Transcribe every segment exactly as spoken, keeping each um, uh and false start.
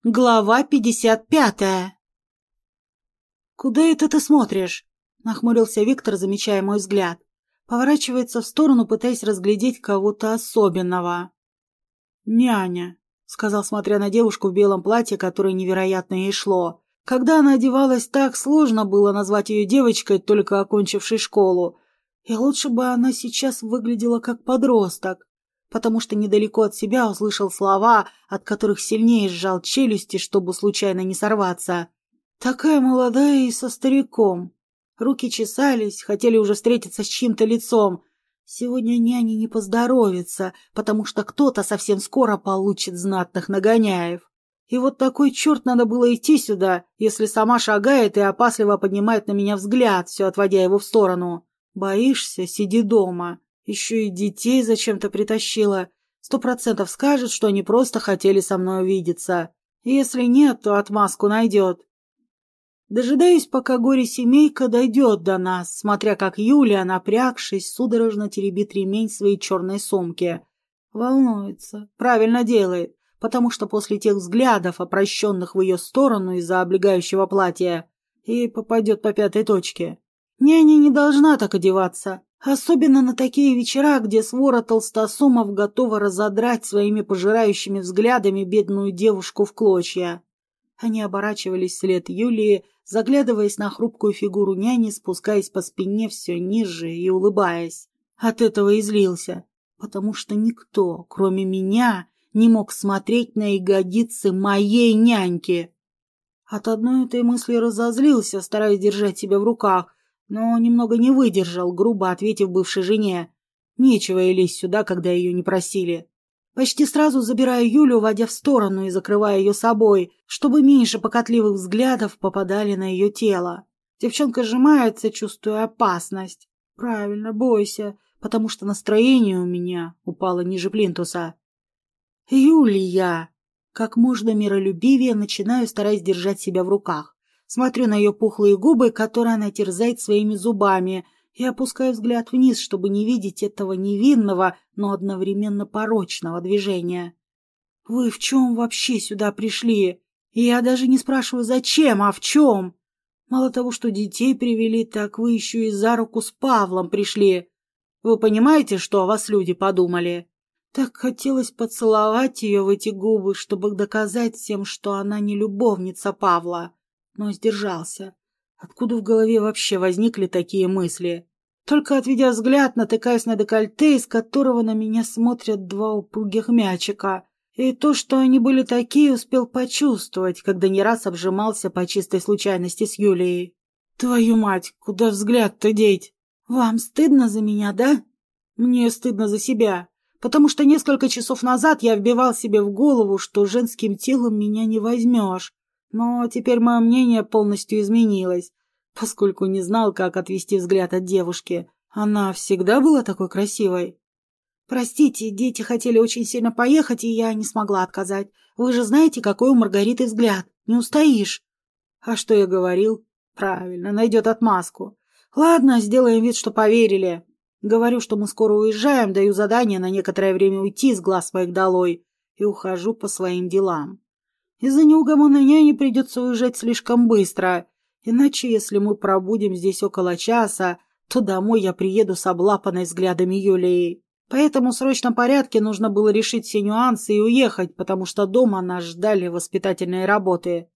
Глава пятьдесят пятая. «Куда это ты смотришь?» — нахмурился Виктор, замечая мой взгляд. Поворачивается в сторону, пытаясь разглядеть кого-то особенного. «Няня», — сказал, смотря на девушку в белом платье, которое невероятно ей шло. Когда она одевалась так, сложно было назвать ее девочкой, только окончившей школу. И лучше бы она сейчас выглядела как подросток, потому что недалеко от себя услышал слова, от которых сильнее сжал челюсти, чтобы случайно не сорваться. Такая молодая и со стариком. Руки чесались, хотели уже встретиться с чьим-то лицом. Сегодня няне не поздоровится, потому что кто-то совсем скоро получит знатных нагоняев. И вот такой черт надо было идти сюда, если сама шагает и опасливо поднимает на меня взгляд, все отводя его в сторону. Боишься? Сиди дома. Еще и детей зачем-то притащила. Сто процентов скажет, что они просто хотели со мной увидеться. Если нет, то отмазку найдет. Дожидаюсь, пока горе-семейка дойдет до нас, смотря как Юлия, напрягшись, судорожно теребит ремень своей черной сумки. Волнуется. Правильно делает, потому что после тех взглядов, обращенных в ее сторону из-за облегающего платья, ей попадет по пятой точке. Няня не должна так одеваться. Особенно на такие вечера, где свора толстосумов готова разодрать своими пожирающими взглядами бедную девушку в клочья. Они оборачивались вслед Юлии, заглядываясь на хрупкую фигуру няни, спускаясь по спине все ниже и улыбаясь. От этого и злился, потому что никто, кроме меня, не мог смотреть на ягодицы моей няньки. От одной этой мысли разозлился, стараясь держать себя в руках, но немного не выдержал, грубо ответив бывшей жене. Нечего ей лезть сюда, когда ее не просили. Почти сразу забираю Юлю, уводя в сторону и закрывая ее собой, чтобы меньше покатливых взглядов попадали на ее тело. Девчонка сжимается, чувствуя опасность. Правильно, бойся, потому что настроение у меня упало ниже плинтуса. Юлия! Как можно миролюбивее начинаю, стараясь держать себя в руках. Смотрю на ее пухлые губы, которые она терзает своими зубами, и опускаю взгляд вниз, чтобы не видеть этого невинного, но одновременно порочного движения. «Вы в чем вообще сюда пришли? И я даже не спрашиваю, зачем, а в чем? Мало того, что детей привели, так вы еще и за руку с Павлом пришли. Вы понимаете, что о вас люди подумали?» Так хотелось поцеловать ее в эти губы, чтобы доказать всем, что она не любовница Павла. Но сдержался. Откуда в голове вообще возникли такие мысли? Только отведя взгляд, натыкаюсь на декольте, из которого на меня смотрят два упругих мячика. И то, что они были такие, успел почувствовать, когда не раз обжимался по чистой случайности с Юлией. Твою мать, куда взгляд-то деть? Вам стыдно за меня, да? Мне стыдно за себя, потому что несколько часов назад я вбивал себе в голову, что женским телом меня не возьмешь. Но теперь мое мнение полностью изменилось, поскольку не знал, как отвести взгляд от девушки. Она всегда была такой красивой. Простите, дети хотели очень сильно поехать, и я не смогла отказать. Вы же знаете, какой у Маргариты взгляд. Не устоишь. А что я говорил? Правильно, найдет отмазку. Ладно, сделаем вид, что поверили. Говорю, что мы скоро уезжаем, даю задание на некоторое время уйти с глаз моих долой и ухожу по своим делам. Из-за неугомонной няни придется уезжать слишком быстро, иначе, если мы пробудем здесь около часа, то домой я приеду с облапанной взглядами Юлии. Поэтому в срочном порядке нужно было решить все нюансы и уехать, потому что дома нас ждали воспитательные работы.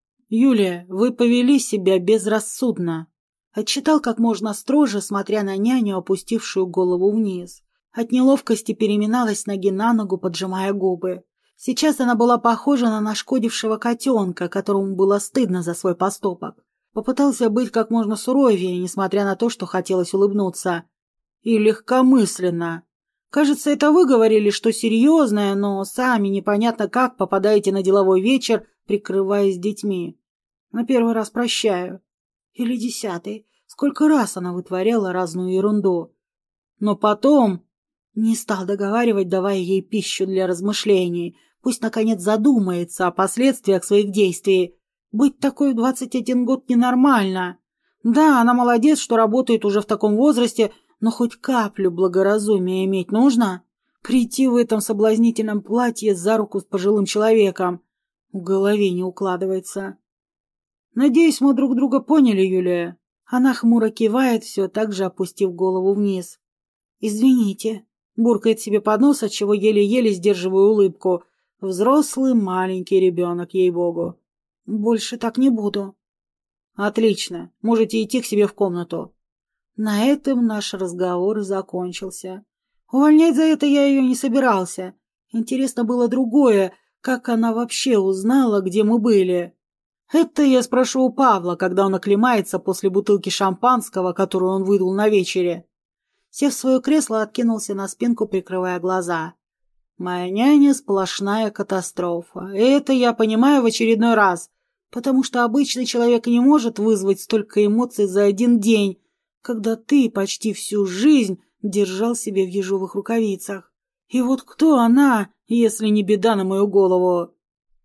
«Юлия, вы повели себя безрассудно», — отчитал как можно строже, смотря на няню, опустившую голову вниз. От неловкости переминалась с ноги на ногу, поджимая губы. Сейчас она была похожа на нашкодившего котенка, которому было стыдно за свой поступок. Попытался быть как можно суровее, несмотря на то, что хотелось улыбнуться. И легкомысленно. Кажется, это вы говорили, что серьезное, но сами непонятно как попадаете на деловой вечер, прикрываясь детьми. На первый раз прощаю. Или десятый. Сколько раз она вытворяла разную ерунду. Но потом... Не стал договаривать, давая ей пищу для размышлений. Пусть, наконец, задумается о последствиях своих действий. Быть такой в двадцать один год ненормально. Да, она молодец, что работает уже в таком возрасте, но хоть каплю благоразумия иметь нужно. Прийти в этом соблазнительном платье за руку с пожилым человеком. В голове не укладывается. Надеюсь, мы друг друга поняли, Юлия. Она хмуро кивает, все так же опустив голову вниз. «Извините», — буркает себе под нос, отчего еле-еле сдерживаю улыбку. Взрослый маленький ребенок, ей-богу. «Больше так не буду». «Отлично. Можете идти к себе в комнату». На этом наш разговор и закончился. Увольнять за это я ее не собирался. Интересно было другое, как она вообще узнала, где мы были. Это я спрошу у Павла, когда он оклемается после бутылки шампанского, которую он выдал на вечере. Сев в свое кресло, откинулся на спинку, прикрывая глаза. Моя няня — сплошная катастрофа. И это я понимаю в очередной раз, потому что обычный человек не может вызвать столько эмоций за один день, когда ты почти всю жизнь держал себя в ежовых рукавицах. И вот кто она, если не беда на мою голову?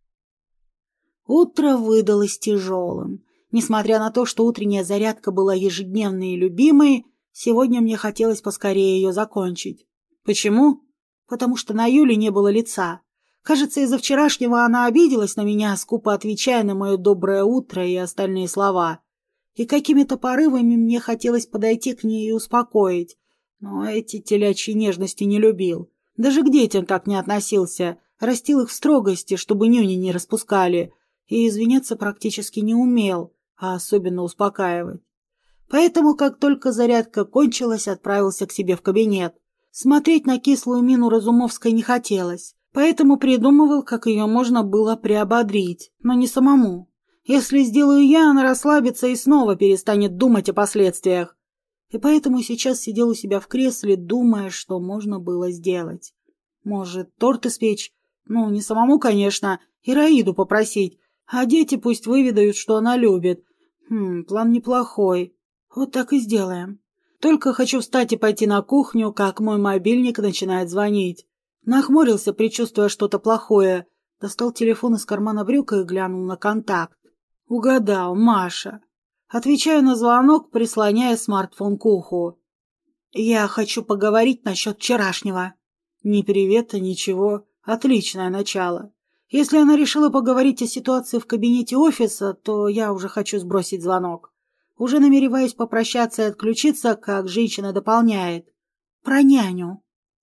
Утро выдалось тяжелым. Несмотря на то, что утренняя зарядка была ежедневной и любимой, сегодня мне хотелось поскорее ее закончить. Почему? Потому что на Юле не было лица. Кажется, из-за вчерашнего она обиделась на меня, скупо отвечая на мое доброе утро и остальные слова. И какими-то порывами мне хотелось подойти к ней и успокоить. Но эти телячьи нежности не любил. Даже к детям так не относился. Растил их в строгости, чтобы нюни не распускали. И извиняться практически не умел, а особенно успокаивать. Поэтому, как только зарядка кончилась, отправился к себе в кабинет. Смотреть на кислую мину Разумовской не хотелось, поэтому придумывал, как ее можно было приободрить, но не самому. Если сделаю я, она расслабится и снова перестанет думать о последствиях. И поэтому сейчас сидел у себя в кресле, думая, что можно было сделать. Может, торт испечь? Ну, не самому, конечно, Ираиду попросить, а дети пусть выведают, что она любит. Хм, план неплохой. Вот так и сделаем. Только хочу встать и пойти на кухню, как мой мобильник начинает звонить. Нахмурился, предчувствуя что-то плохое. Достал телефон из кармана брюка и глянул на контакт. Угадал, Маша. Отвечаю на звонок, прислоняя смартфон к уху. Я хочу поговорить насчет вчерашнего. Ни привета, ничего. Отличное начало. Если она решила поговорить о ситуации в кабинете офиса, то я уже хочу сбросить звонок. Уже намереваюсь попрощаться и отключиться, как женщина дополняет. Про няню.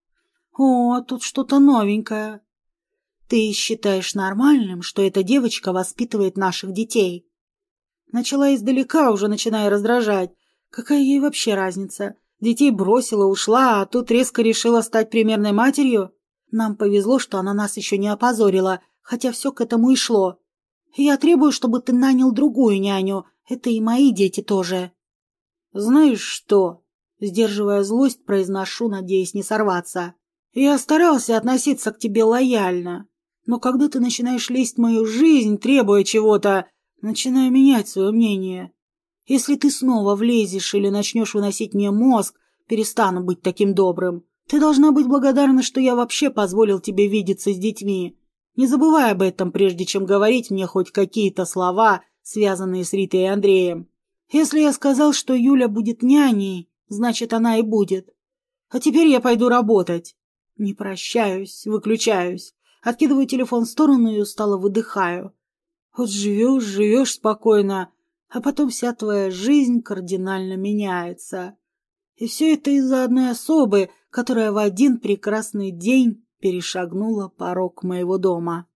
О, тут что-то новенькое. Ты считаешь нормальным, что эта девочка воспитывает наших детей? Начала издалека, уже начиная раздражать. Какая ей вообще разница? Детей бросила, ушла, а тут резко решила стать примерной матерью? Нам повезло, что она нас еще не опозорила, хотя все к этому и шло. Я требую, чтобы ты нанял другую няню. Это и мои дети тоже. Знаешь что? Сдерживая злость, произношу, надеясь не сорваться. Я старался относиться к тебе лояльно. Но когда ты начинаешь лезть в мою жизнь, требуя чего-то, начинаю менять свое мнение. Если ты снова влезешь или начнешь выносить мне мозг, перестану быть таким добрым. Ты должна быть благодарна, что я вообще позволил тебе видеться с детьми. Не забывай об этом, прежде чем говорить мне хоть какие-то слова, связанные с Ритой и Андреем. Если я сказал, что Юля будет няней, значит, она и будет. А теперь я пойду работать. Не прощаюсь, выключаюсь. Откидываю телефон в сторону и устало выдыхаю. Вот живешь, живешь спокойно, а потом вся твоя жизнь кардинально меняется. И все это из-за одной особы, которая в один прекрасный день перешагнула порог моего дома.